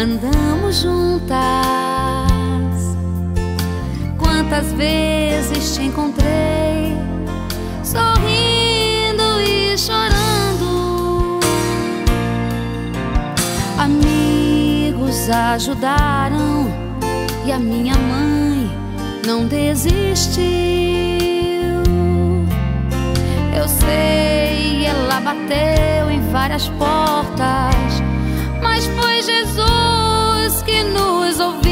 andamos juntas. Quantas vezes te encontrei sorrindo e chorando. Amigos ajudaram e a minha mãe não desistiu. Eu sei, ela bateu em várias portas, mas foi Jesus que nos ouviu.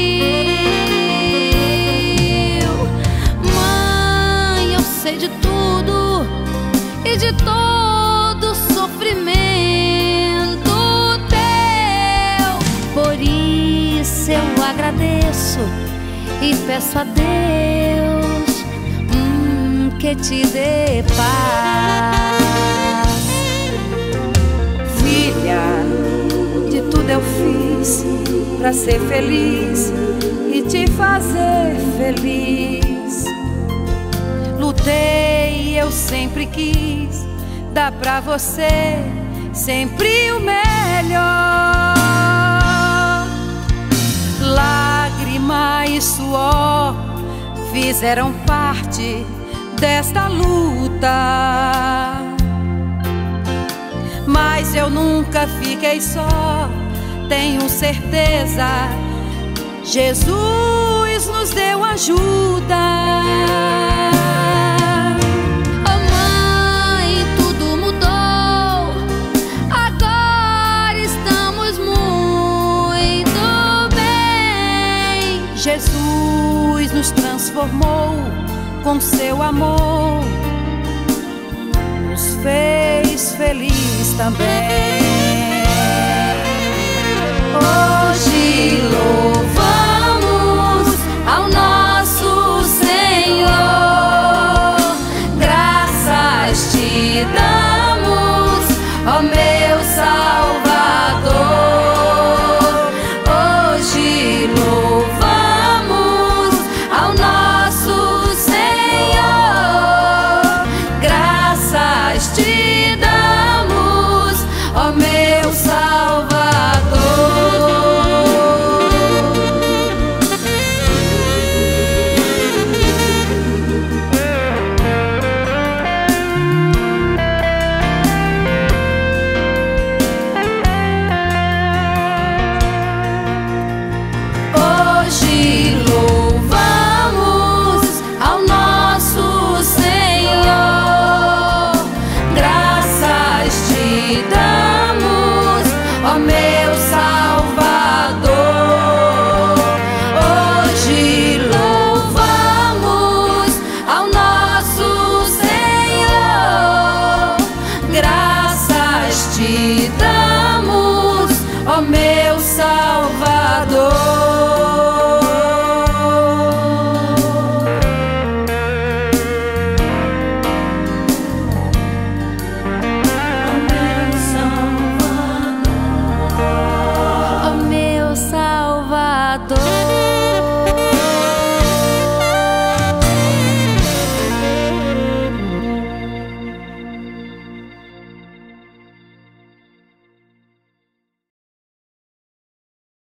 Mãe, eu sei de tudo e de todo sofrimento teu. Por isso eu agradeço e peço a Deus que te dê paz. Filha, de tudo eu fiz pra ser feliz e te fazer feliz. Lutei, eu sempre quis dar pra você sempre o melhor. Lágrima e suor fizeram parte desta luta, mas eu nunca fiquei só, tenho certeza. Jesus nos deu ajuda. Oh mãe, tudo mudou, agora estamos muito bem. Jesus nos transformou com seu amor, nos fez feliz também.